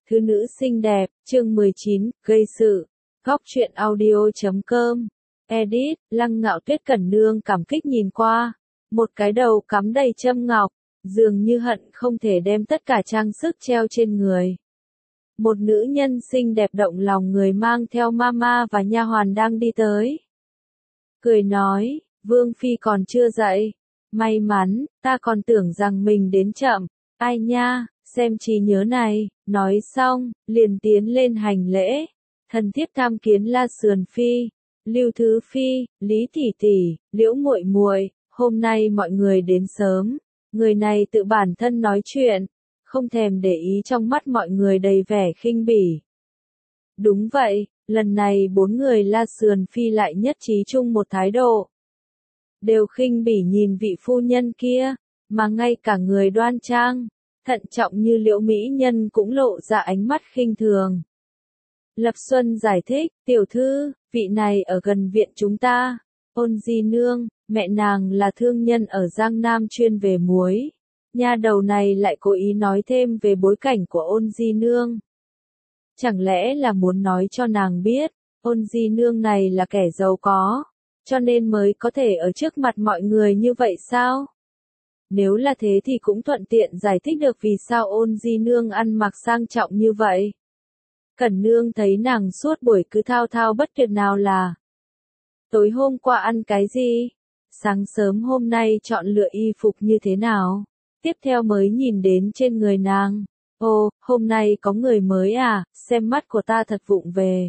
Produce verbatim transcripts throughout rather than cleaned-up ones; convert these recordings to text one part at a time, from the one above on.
Thứ nữ xinh đẹp, chương mười chín, gây sự. Góc truyện audio chấm com. Edit, Lăng Ngạo Tuyết Cẩn Nương cảm kích nhìn qua. Một cái đầu cắm đầy châm ngọc, dường như hận không thể đem tất cả trang sức treo trên người. Một nữ nhân xinh đẹp động lòng người mang theo mama và nha hoàn đang đi tới. Cười nói, Vương Phi còn chưa dậy. May mắn, ta còn tưởng rằng mình đến chậm. Ai nha, xem trí nhớ này. Nói xong, liền tiến lên hành lễ. Thần thiếp tham kiến La Sườn Phi, Lưu Thứ Phi, Lý Tỷ Tỷ, Liễu Muội Muội. Hôm nay mọi người đến sớm. Người này tự bản thân nói chuyện, không thèm để ý trong mắt mọi người đầy vẻ khinh bỉ. Đúng vậy, lần này bốn người La Sườn Phi lại nhất trí chung một thái độ. Đều khinh bỉ nhìn vị phu nhân kia, mà ngay cả người đoan trang, thận trọng như Liễu mỹ nhân cũng lộ ra ánh mắt khinh thường. Lập Xuân giải thích, tiểu thư, vị này ở gần viện chúng ta, Ôn Di Nương, mẹ nàng là thương nhân ở Giang Nam chuyên về muối. Nha đầu này lại cố ý nói thêm về bối cảnh của Ôn Di Nương. Chẳng lẽ là muốn nói cho nàng biết, Ôn Di Nương này là kẻ giàu có, cho nên mới có thể ở trước mặt mọi người như vậy sao? Nếu là thế thì cũng thuận tiện giải thích được vì sao Ôn Di Nương ăn mặc sang trọng như vậy. Cẩn Nương thấy nàng suốt buổi cứ thao thao bất tuyệt nào là tối hôm qua ăn cái gì, sáng sớm hôm nay chọn lựa y phục như thế nào, tiếp theo mới nhìn đến trên người nàng. Ồ, hôm nay có người mới à, xem mắt của ta thật vụng về.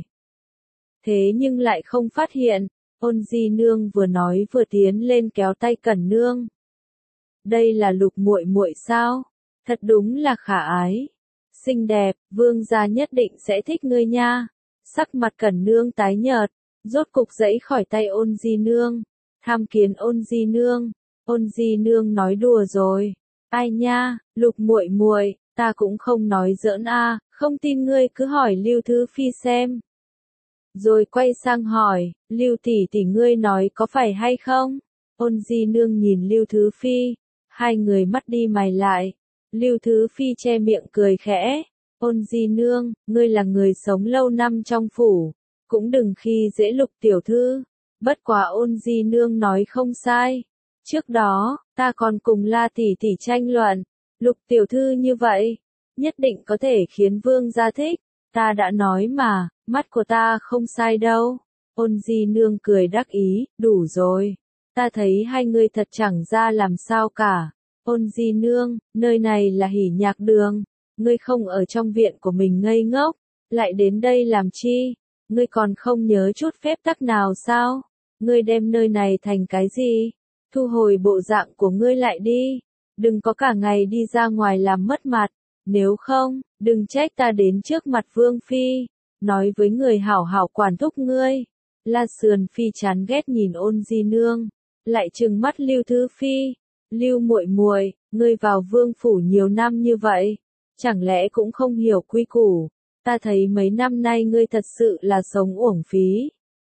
Thế nhưng lại không phát hiện, Ôn Di Nương vừa nói vừa tiến lên kéo tay Cẩn Nương. Đây là Lục muội muội sao? Thật đúng là khả ái. Xinh đẹp, vương gia nhất định sẽ thích ngươi nha. Sắc mặt Cẩn Nương tái nhợt, rốt cục giãy khỏi tay Ôn Di Nương. Tham kiến Ôn Di Nương. Ôn Di Nương nói đùa rồi. Ai nha, Lục muội muội, ta cũng không nói giỡn a, không tin ngươi cứ hỏi Lưu Thứ Phi xem. Rồi quay sang hỏi, Lưu tỷ tỷ ngươi nói có phải hay không? Ôn Di Nương nhìn Lưu Thứ Phi, hai người mắt đi mày lại. Lưu Thứ Phi che miệng cười khẽ. Ôn Di Nương, ngươi là người sống lâu năm trong phủ, cũng đừng khi dễ Lục tiểu thư. Bất quá Ôn Di Nương nói không sai. Trước đó, ta còn cùng La tỷ tỷ tranh luận, Lục tiểu thư như vậy, nhất định có thể khiến vương gia thích. Ta đã nói mà, mắt của ta không sai đâu. Ôn Di Nương cười đắc ý, đủ rồi. Ta thấy hai người thật chẳng ra làm sao cả. Ôn Di Nương, nơi này là Hỉ Nhạc Đường, ngươi không ở trong viện của mình ngây ngốc, lại đến đây làm chi? Ngươi còn không nhớ chút phép tắc nào sao? Ngươi đem nơi này thành cái gì? Thu hồi bộ dạng của ngươi lại đi, đừng có cả ngày đi ra ngoài làm mất mặt, nếu không, đừng trách ta đến trước mặt Vương Phi, nói với người hảo hảo quản thúc ngươi. La Sườn Phi chán ghét nhìn Ôn Di Nương, lại trừng mắt Lưu Thứ Phi. Lưu muội muội, ngươi vào vương phủ nhiều năm như vậy, chẳng lẽ cũng không hiểu quy củ? Ta thấy mấy năm nay ngươi thật sự là sống uổng phí.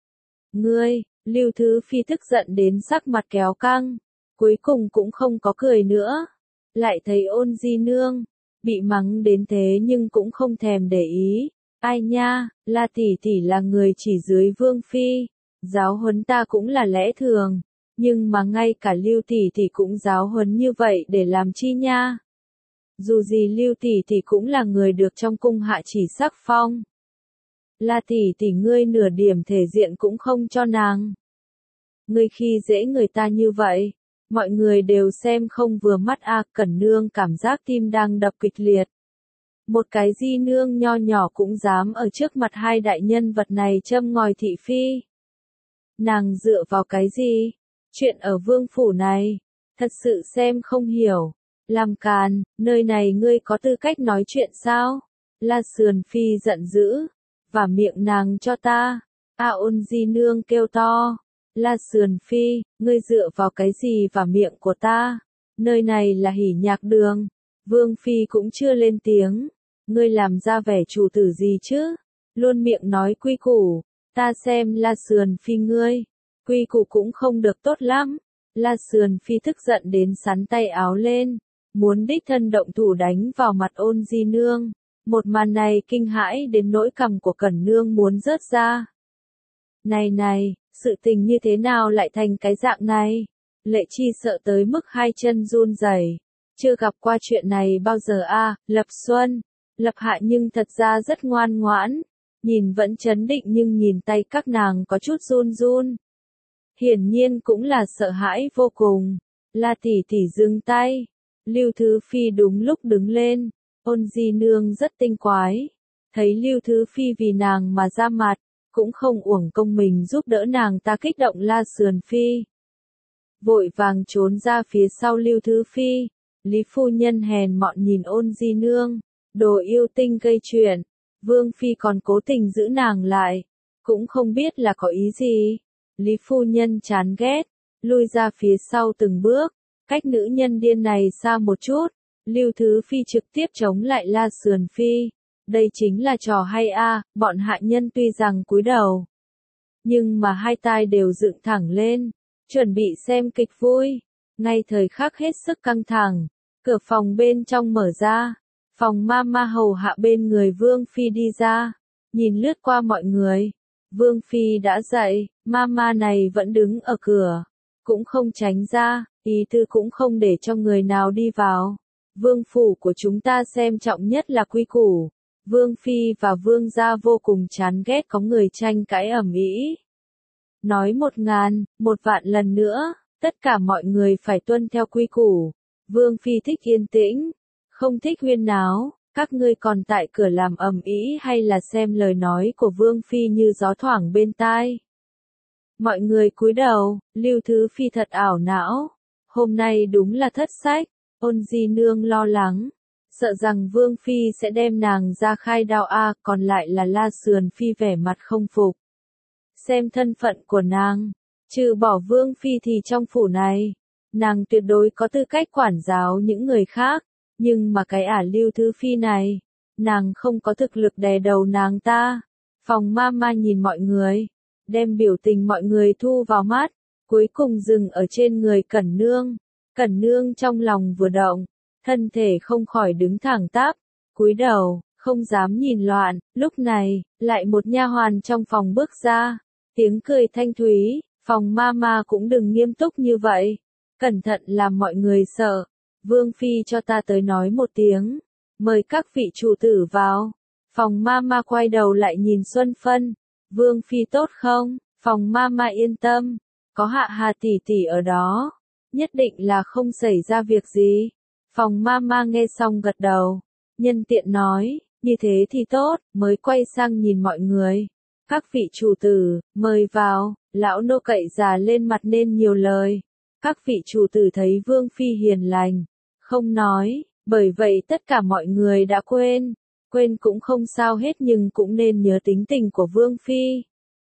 Ngươi, Lưu Thứ Phi tức giận đến sắc mặt kéo căng, cuối cùng cũng không có cười nữa. Lại thấy Ôn Di Nương bị mắng đến thế nhưng cũng không thèm để ý. Ai nha, La tỷ tỷ là người chỉ dưới Vương Phi, giáo huấn ta cũng là lẽ thường. Nhưng mà ngay cả Lưu tỷ tỷ cũng giáo huấn như vậy để làm chi nha? Dù gì Lưu tỷ tỷ cũng là người được trong cung hạ chỉ sắc phong. La tỷ tỷ ngươi nửa điểm thể diện cũng không cho nàng. Ngươi khi dễ người ta như vậy, mọi người đều xem không vừa mắt a. À, Cẩn Nương cảm giác tim đang đập kịch liệt. Một cái Di Nương nho nhỏ cũng dám ở trước mặt hai đại nhân vật này châm ngòi thị phi. Nàng dựa vào cái gì? Chuyện ở vương phủ này, thật sự xem không hiểu. Làm càn, nơi này ngươi có tư cách nói chuyện sao? La Sườn Phi giận dữ, và miệng nàng cho ta. A. Ôn Di Nương kêu to. La Sườn Phi, ngươi dựa vào cái gì và miệng của ta? Nơi này là Hỉ Nhạc Đường. Vương Phi cũng chưa lên tiếng. Ngươi làm ra vẻ chủ tử gì chứ? Luôn miệng nói quy củ. Ta xem La Sườn Phi ngươi, quy củ cũng không được tốt lắm. La Sườn Phi tức giận đến sắn tay áo lên, muốn đích thân động thủ đánh vào mặt Ôn Di Nương. Một màn này kinh hãi đến nỗi cằm của Cẩn Nương muốn rớt ra. Này này, sự tình như thế nào lại thành cái dạng này? Lệ Chi sợ tới mức hai chân run rẩy, chưa gặp qua chuyện này bao giờ a. À, Lập Xuân, Lập Hạ nhưng thật ra rất ngoan ngoãn, nhìn vẫn trấn định nhưng nhìn tay các nàng có chút run run. Hiển nhiên cũng là sợ hãi vô cùng. La tỷ tỷ dừng tay, Lưu Thứ Phi đúng lúc đứng lên, Ôn Di Nương rất tinh quái, thấy Lưu Thứ Phi vì nàng mà ra mặt, cũng không uổng công mình giúp đỡ nàng ta kích động La Sườn Phi. Vội vàng trốn ra phía sau Lưu Thứ Phi, Lý phu nhân hèn mọn nhìn Ôn Di Nương, đồ yêu tinh gây chuyện, Vương Phi còn cố tình giữ nàng lại, cũng không biết là có ý gì. Lý phu nhân chán ghét, lui ra phía sau từng bước, cách nữ nhân điên này xa một chút, Lưu Thứ Phi trực tiếp chống lại La Sườn Phi. Đây chính là trò hay a. À, bọn hạ nhân tuy rằng cúi đầu, nhưng mà hai tai đều dựng thẳng lên, chuẩn bị xem kịch vui. Ngay thời khắc hết sức căng thẳng, cửa phòng bên trong mở ra, phòng ma ma hầu hạ bên người Vương Phi đi ra, nhìn lướt qua mọi người. Vương Phi đã dậy, ma ma này vẫn đứng ở cửa, cũng không tránh ra, ý tư cũng không để cho người nào đi vào. Vương phủ của chúng ta xem trọng nhất là quy củ. Vương Phi và Vương gia vô cùng chán ghét có người tranh cãi ầm ĩ. Nói một ngàn, một vạn lần nữa, tất cả mọi người phải tuân theo quy củ. Vương Phi thích yên tĩnh, không thích huyên náo, các ngươi còn tại cửa làm ầm ĩ hay là xem lời nói của Vương Phi như gió thoảng bên tai. Mọi người cúi đầu, Lưu Thứ Phi thật ảo não, hôm nay đúng là thất sách. Ôn Di Nương lo lắng, sợ rằng Vương Phi sẽ đem nàng ra khai đao a. À, còn lại là La Sườn Phi vẻ mặt không phục. Xem thân phận của nàng, trừ bỏ Vương Phi thì trong phủ này, nàng tuyệt đối có tư cách quản giáo những người khác, nhưng mà cái ả Lưu Thứ Phi này, nàng không có thực lực đè đầu nàng ta. Phòng ma ma nhìn mọi người, đem biểu tình mọi người thu vào mắt, cuối cùng dừng ở trên người Cẩn Nương. Cẩn Nương trong lòng vừa động, thân thể không khỏi đứng thẳng tắp, cúi đầu, không dám nhìn loạn. Lúc này, lại một nha hoàn trong phòng bước ra, tiếng cười thanh thúy, phòng ma ma cũng đừng nghiêm túc như vậy, cẩn thận làm mọi người sợ. Vương Phi cho ta tới nói một tiếng, mời các vị chủ tử vào. Phòng ma ma quay đầu lại nhìn Xuân Phân, Vương Phi tốt không? Phòng ma ma yên tâm, có Hạ Hà tỷ tỷ ở đó, nhất định là không xảy ra việc gì. Phòng ma ma nghe xong gật đầu, nhân tiện nói, như thế thì tốt, mới quay sang nhìn mọi người. Các vị chủ tử, mời vào, lão nô cậy già lên mặt nên nhiều lời. Các vị chủ tử thấy Vương Phi hiền lành, không nói, bởi vậy tất cả mọi người đã quên. Quên cũng không sao hết nhưng cũng nên nhớ tính tình của Vương Phi.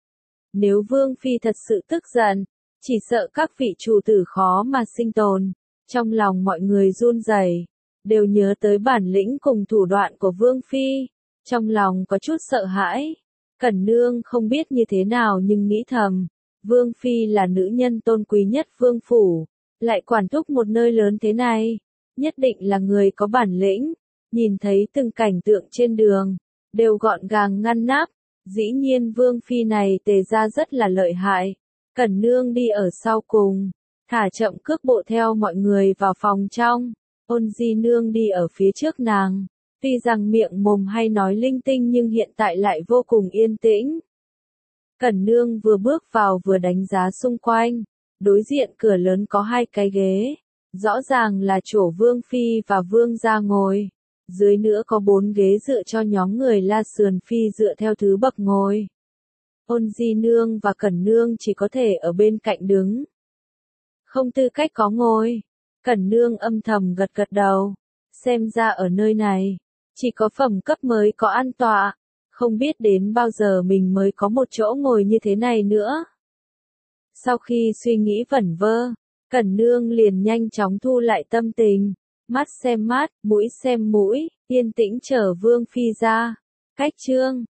Nếu Vương Phi thật sự tức giận, chỉ sợ các vị chủ tử khó mà sinh tồn. Trong lòng mọi người run rẩy, đều nhớ tới bản lĩnh cùng thủ đoạn của Vương Phi. Trong lòng có chút sợ hãi. Cẩn Nương không biết như thế nào nhưng nghĩ thầm, Vương Phi là nữ nhân tôn quý nhất Vương Phủ, lại quản thúc một nơi lớn thế này, nhất định là người có bản lĩnh. Nhìn thấy từng cảnh tượng trên đường, đều gọn gàng ngăn nắp, dĩ nhiên Vương Phi này tề ra rất là lợi hại. Cẩn Nương đi ở sau cùng, thả chậm cước bộ theo mọi người vào phòng trong, Ôn Di Nương đi ở phía trước nàng. Tuy rằng miệng mồm hay nói linh tinh nhưng hiện tại lại vô cùng yên tĩnh. Cẩn Nương vừa bước vào vừa đánh giá xung quanh, đối diện cửa lớn có hai cái ghế, rõ ràng là chỗ Vương Phi và Vương gia ngồi. Dưới nữa có bốn ghế dựa cho nhóm người La Sườn Phi dựa theo thứ bậc ngồi. Ôn Di Nương và Cẩn Nương chỉ có thể ở bên cạnh đứng, không tư cách có ngồi. Cẩn Nương âm thầm gật gật đầu, xem ra ở nơi này, chỉ có phẩm cấp mới có an tọa, không biết đến bao giờ mình mới có một chỗ ngồi như thế này nữa. Sau khi suy nghĩ vẩn vơ, Cẩn Nương liền nhanh chóng thu lại tâm tình, mắt xem mắt, mũi xem mũi, yên tĩnh chờ Vương Phi ra. Cách chương